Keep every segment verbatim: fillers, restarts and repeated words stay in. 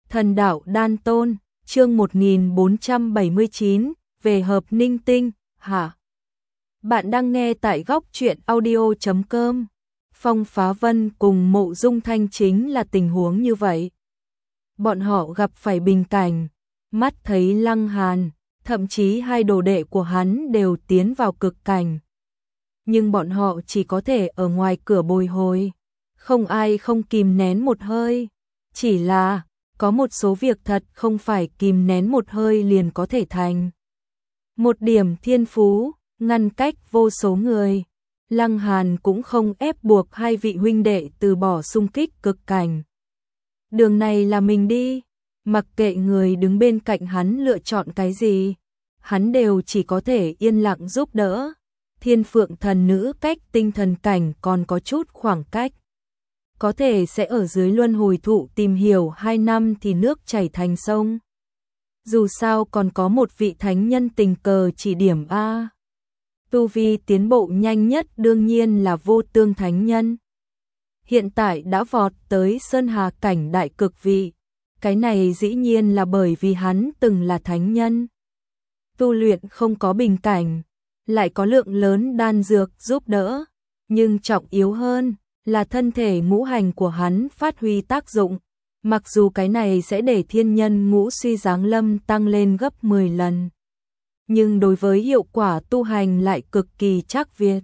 Thần đạo đan tôn, chương một nghìn bốn trăm bảy mươi chín, về hợp ninh tinh, hả? Bạn đang nghe tại góc truyện audio chấm com. Phong Phá Vân cùng Mộ Dung Thanh chính là tình huống như vậy. Bọn họ gặp phải bình cảnh, mắt thấy Lăng Hàn, thậm chí hai đồ đệ của hắn đều tiến vào cực cảnh. Nhưng bọn họ chỉ có thể ở ngoài cửa bồi hồi, không ai không kìm nén một hơi. Chỉ là, có một số việc thật không phải kìm nén một hơi liền có thể thành. Một điểm thiên phú, ngăn cách vô số người. Lăng Hàn cũng không ép buộc hai vị huynh đệ từ bỏ xung kích cực cảnh. Đường này là mình đi, mặc kệ người đứng bên cạnh hắn lựa chọn cái gì, hắn đều chỉ có thể yên lặng giúp đỡ. Thiên Phượng thần nữ cách tinh thần cảnh còn có chút khoảng cách. Có thể sẽ ở dưới luân hồi thụ tìm hiểu hai năm thì nước chảy thành sông. Dù sao còn có một vị thánh nhân tình cờ chỉ điểm A. Tu vi tiến bộ nhanh nhất đương nhiên là Vô Tương thánh nhân. Hiện tại đã vọt tới Sơn Hà cảnh đại cực vị. Cái này dĩ nhiên là bởi vì hắn từng là thánh nhân. Tu luyện không có bình cảnh, lại có lượng lớn đan dược giúp đỡ, nhưng trọng yếu hơn là thân thể ngũ hành của hắn phát huy tác dụng. Mặc dù cái này sẽ để thiên nhân ngũ suy giáng lâm tăng lên gấp mười lần, nhưng đối với hiệu quả tu hành lại cực kỳ chắc việt.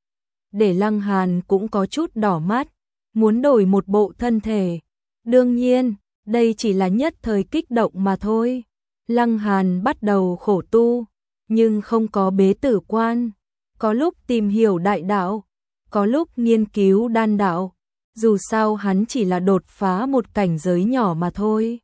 Để Lăng Hàn cũng có chút đỏ mắt, muốn đổi một bộ thân thể. Đương nhiên, đây chỉ là nhất thời kích động mà thôi. Lăng Hàn bắt đầu khổ tu, nhưng không có bế tử quan. Có lúc tìm hiểu đại đạo, có lúc nghiên cứu đan đạo. Dù sao hắn chỉ là đột phá một cảnh giới nhỏ mà thôi.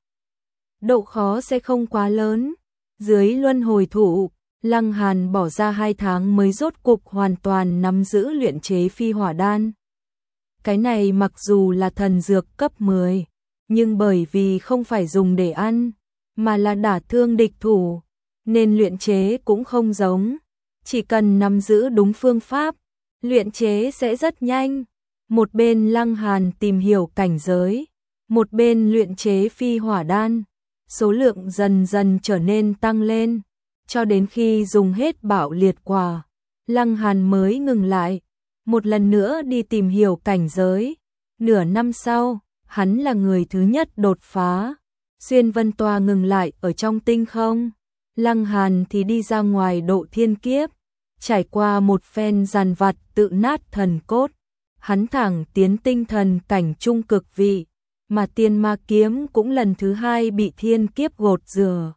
Độ khó sẽ không quá lớn. Dưới luân hồi thụ, Lăng Hàn bỏ ra hai tháng mới rốt cục hoàn toàn nắm giữ luyện chế phi hỏa đan. Cái này mặc dù là thần dược cấp mười, nhưng bởi vì không phải dùng để ăn, mà là đả thương địch thủ, nên luyện chế cũng không giống. Chỉ cần nắm giữ đúng phương pháp, luyện chế sẽ rất nhanh. Một bên Lăng Hàn tìm hiểu cảnh giới, một bên luyện chế phi hỏa đan, số lượng dần dần trở nên tăng lên, cho đến khi dùng hết bạo liệt quả, Lăng Hàn mới ngừng lại, một lần nữa đi tìm hiểu cảnh giới. Nửa năm sau, hắn là người thứ nhất đột phá. Xuyên Vân Tòa ngừng lại ở trong tinh không, Lăng Hàn thì đi ra ngoài độ thiên kiếp, trải qua một phen giàn vặt tự nát thần cốt. Hắn thẳng tiến tinh thần cảnh trung cực vị, mà Tiên Ma kiếm cũng lần thứ hai bị thiên kiếp gột rửa.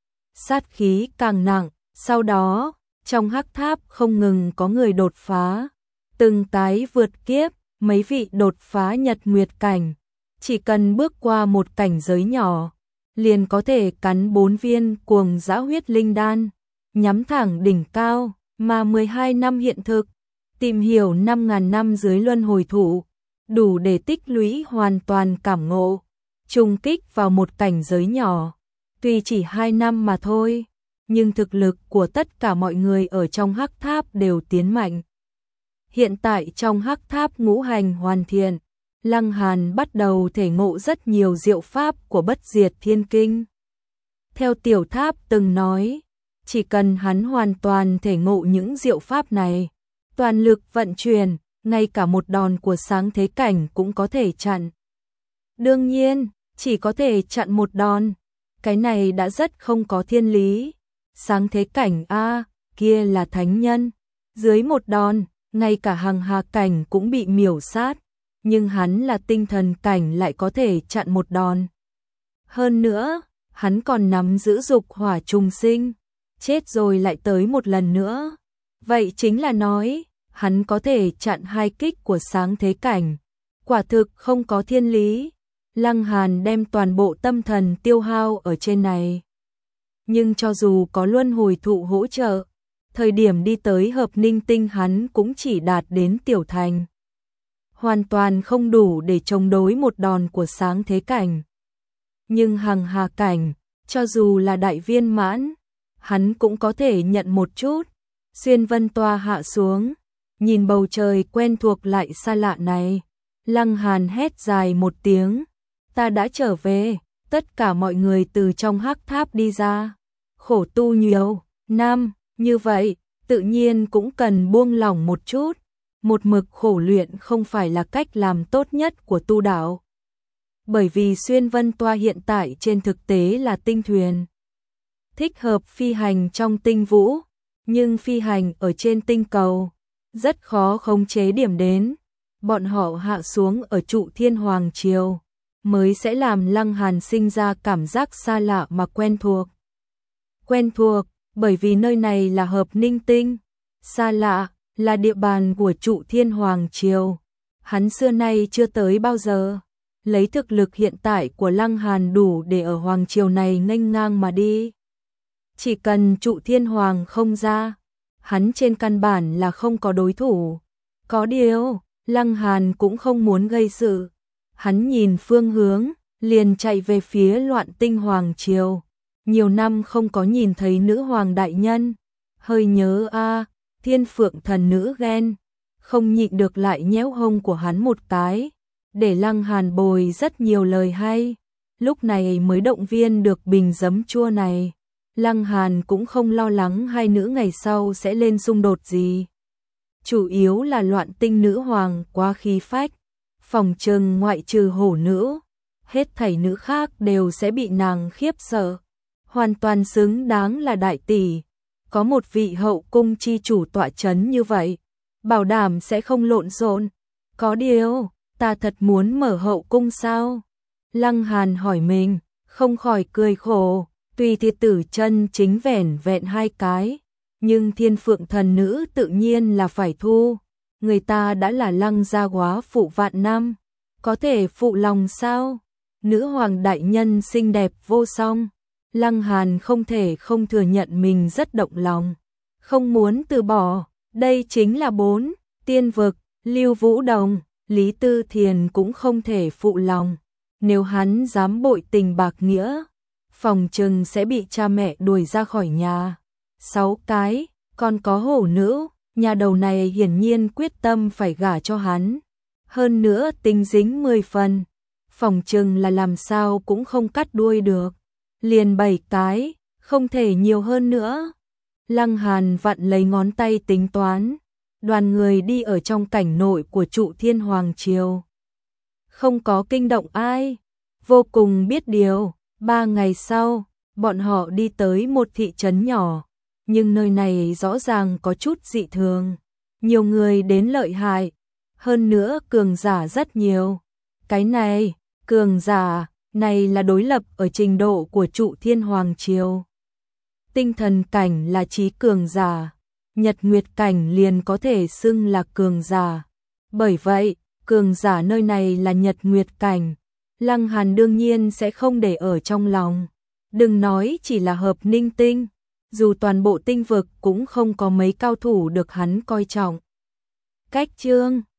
Sát khí càng nặng, sau đó, trong hắc tháp không ngừng có người đột phá, từng tái vượt kiếp, mấy vị đột phá nhật nguyệt cảnh, chỉ cần bước qua một cảnh giới nhỏ, liền có thể cắn bốn viên cuồng dã huyết linh đan, nhắm thẳng đỉnh cao, mà mười hai năm hiện thực. Tìm hiểu năm ngàn năm dưới luân hồi thụ, đủ để tích lũy hoàn toàn cảm ngộ, trùng kích vào một cảnh giới nhỏ. Tuy chỉ hai năm mà thôi, nhưng thực lực của tất cả mọi người ở trong hắc tháp đều tiến mạnh. Hiện tại trong hắc tháp ngũ hành hoàn thiện, Lăng Hàn bắt đầu thể ngộ rất nhiều diệu pháp của Bất Diệt Thiên Kinh. Theo tiểu tháp từng nói, chỉ cần hắn hoàn toàn thể ngộ những diệu pháp này, toàn lực vận chuyển, ngay cả một đòn của sáng thế cảnh cũng có thể chặn. Đương nhiên, chỉ có thể chặn một đòn, cái này đã rất không có thiên lý. Sáng thế cảnh a, kia là thánh nhân, dưới một đòn, ngay cả hằng hà cảnh cũng bị miểu sát, nhưng hắn là tinh thần cảnh lại có thể chặn một đòn. Hơn nữa, hắn còn nắm giữ dục hỏa trùng sinh, chết rồi lại tới một lần nữa. Vậy chính là nói, hắn có thể chặn hai kích của sáng thế cảnh. Quả thực không có thiên lý. Lăng Hàn đem toàn bộ tâm thần tiêu hao ở trên này. Nhưng cho dù có luân hồi thụ hỗ trợ, thời điểm đi tới hợp ninh tinh hắn cũng chỉ đạt đến tiểu thành. Hoàn toàn không đủ để chống đối một đòn của sáng thế cảnh. Nhưng hằng hà cảnh, cho dù là đại viên mãn, hắn cũng có thể nhận một chút. Xuyên Vân Tòa hạ xuống, nhìn bầu trời quen thuộc lại xa lạ này, Lăng Hàn hét dài một tiếng, ta đã trở về, tất cả mọi người từ trong hắc tháp đi ra. Khổ tu nhiều năm, như vậy, tự nhiên cũng cần buông lỏng một chút. Một mực khổ luyện không phải là cách làm tốt nhất của tu đạo. Bởi vì xuyên vân toa hiện tại trên thực tế là tinh thuyền. Thích hợp phi hành trong tinh vũ, nhưng phi hành ở trên tinh cầu, rất khó khống chế điểm đến. Bọn họ hạ xuống ở trụ thiên hoàng triều, mới sẽ làm Lăng Hàn sinh ra cảm giác xa lạ mà quen thuộc. Quen thuộc, bởi vì nơi này là hợp ninh tinh. Xa lạ, là địa bàn của trụ thiên hoàng triều. Hắn xưa nay chưa tới bao giờ. Lấy thực lực hiện tại của Lăng Hàn đủ để ở hoàng triều này nghênh ngang mà đi. Chỉ cần trụ thiên hoàng không ra, hắn trên căn bản là không có đối thủ. Có điều, Lăng Hàn cũng không muốn gây sự. Hắn nhìn phương hướng, liền chạy về phía Loạn Tinh hoàng triều. Nhiều năm không có nhìn thấy nữ hoàng đại nhân. Hơi nhớ a, Thiên Phượng thần nữ ghen. Không nhịn được lại nhéo hông của hắn một cái. Để Lăng Hàn bồi rất nhiều lời hay. Lúc này mới động viên được bình giấm chua này. Lăng Hàn cũng không lo lắng hai nữ ngày sau sẽ lên xung đột gì. Chủ yếu là Loạn Tinh nữ hoàng quá khí phách. Phòng trừng ngoại trừ hổ nữ, hết thảy nữ khác đều sẽ bị nàng khiếp sợ. Hoàn toàn xứng đáng là đại tỷ. Có một vị hậu cung chi chủ tọa chấn như vậy, bảo đảm sẽ không lộn xộn. Có điều, ta thật muốn mở hậu cung sao? Lăng Hàn hỏi mình, không khỏi cười khổ. Tuy Thiệt Tử chân chính vẻn vẹn hai cái, nhưng Thiên Phượng thần nữ tự nhiên là phải thu. Người ta đã là Lăng gia góa phụ vạn năm, có thể phụ lòng sao? Nữ hoàng đại nhân xinh đẹp vô song. Lăng Hàn không thể không thừa nhận mình rất động lòng, không muốn từ bỏ. Đây chính là bốn tiên vực, Lưu Vũ Đồng, Lý Tư Thiền cũng không thể phụ lòng. Nếu hắn dám bội tình bạc nghĩa, phòng trừng sẽ bị cha mẹ đuổi ra khỏi nhà. Sáu cái, còn có hổ nữ, nhà đầu này hiển nhiên quyết tâm phải gả cho hắn. Hơn nữa tính dính mười phần, phòng trừng là làm sao cũng không cắt đuôi được. Liền bảy cái, không thể nhiều hơn nữa. Lăng Hàn vặn lấy ngón tay tính toán. Đoàn người đi ở trong cảnh nội của trụ thiên hoàng triều. Không có kinh động ai, vô cùng biết điều. Ba ngày sau, bọn họ đi tới một thị trấn nhỏ, nhưng nơi này rõ ràng có chút dị thường. Nhiều người đến lợi hại, hơn nữa cường giả rất nhiều. Cái này, cường giả, này là đối lập ở trình độ của trụ thiên hoàng triều. Tinh thần cảnh là trí cường giả, nhật nguyệt cảnh liền có thể xưng là cường giả. Bởi vậy, cường giả nơi này là nhật nguyệt cảnh. Lăng Hàn đương nhiên sẽ không để ở trong lòng. Đừng nói chỉ là hợp ninh tinh, dù toàn bộ tinh vực cũng không có mấy cao thủ được hắn coi trọng. Cách chương